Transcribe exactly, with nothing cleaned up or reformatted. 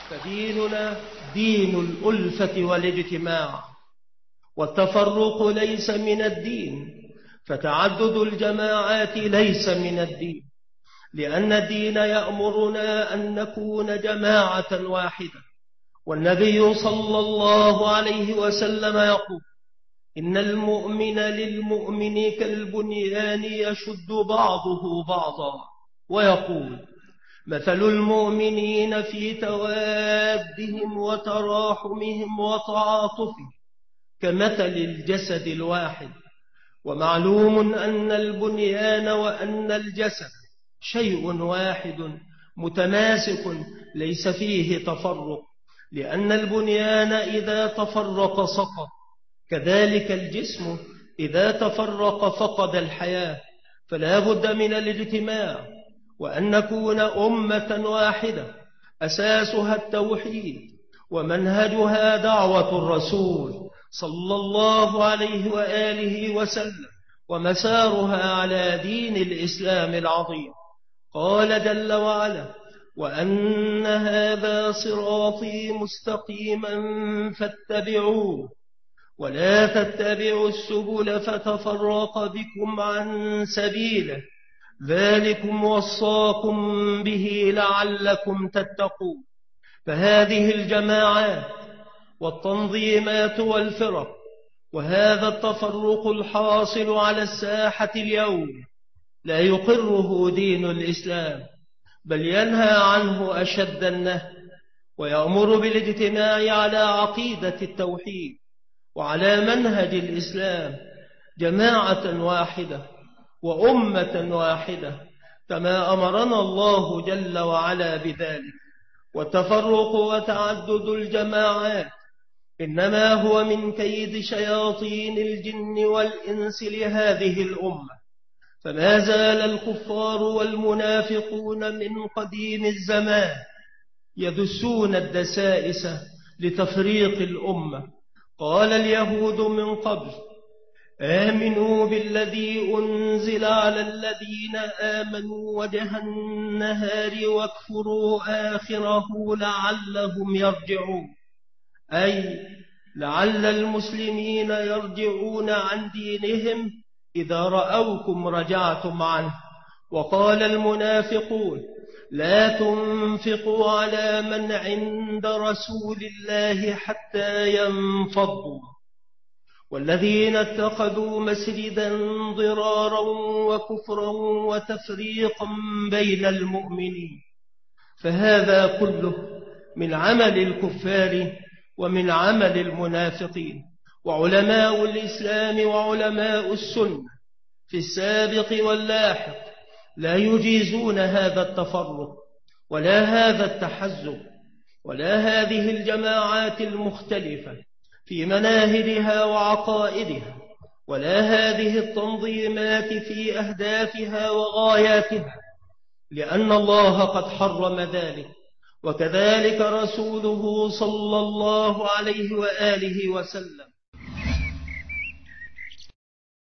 فديننا دين الألفة والاجتماع، والتفرق ليس من الدين، فتعدد الجماعات ليس من الدين، لأن الدين يأمرنا أن نكون جماعة واحدة. والنبي صلى الله عليه وسلم يقول: إن المؤمن للمؤمن كالبنيان يشد بعضه بعضا. ويقول: مثل المؤمنين في توادهم وتراحمهم وتعاطفهم كمثل الجسد الواحد. ومعلوم أن البنيان وأن الجسد شيء واحد متماسك ليس فيه تفرق، لأن البنيان إذا تفرق سقط، كذلك الجسم إذا تفرق فقد الحياة. فلا بد من الاجتماع، وأن نكون أمة واحدة أساسها التوحيد، ومنهجها دعوة الرسول صلى الله عليه وآله وسلم، ومسارها على دين الإسلام العظيم. قال جل وعلا: وأن هذا صراطي مستقيما فاتبعوه ولا تتبعوا السبل فتفرق بكم عن سبيله ذلكم وصاكم به لعلكم تتقون. فهذه الجماعات والتنظيمات والفرق وهذا التفرق الحاصل على الساحة اليوم لا يقره دين الإسلام، بل ينهى عنه أشد النهي، ويأمر بالاجتماع على عقيدة التوحيد وعلى منهج الإسلام، جماعة واحدة وأمة واحدة، كما أمرنا الله جل وعلا بذلك. والتفرق وتعدد الجماعات إنما هو من كيد شياطين الجن والإنس لهذه الأمة. فما زال الكفار والمنافقون من قديم الزمان يدسون الدسائس لتفريق الأمة. قال اليهود من قبل: آمنوا بالذي أنزل على الذين آمنوا وجه النهار واكفروا آخره لعلهم يرجعون، أي لعل المسلمين يرجعون عن دينهم إذا رأوكم رجعتم عنه. وقال المنافقون: لا تنفقوا على من عند رسول الله حتى ينفضوا. والذين اتخذوا مسجدا ضرارا وكفرا وتفريقا بين المؤمنين. فهذا كله من عمل الكفار ومن عمل المنافقين. وعلماء الإسلام وعلماء السنة في السابق واللاحق لا يجيزون هذا التفرق ولا هذا التحزب ولا هذه الجماعات المختلفة في مناهجها وعقائدها، ولا هذه التنظيمات في أهدافها وغاياتها، لأن الله قد حرم ذلك، وكذلك رسوله صلى الله عليه وآله وسلم.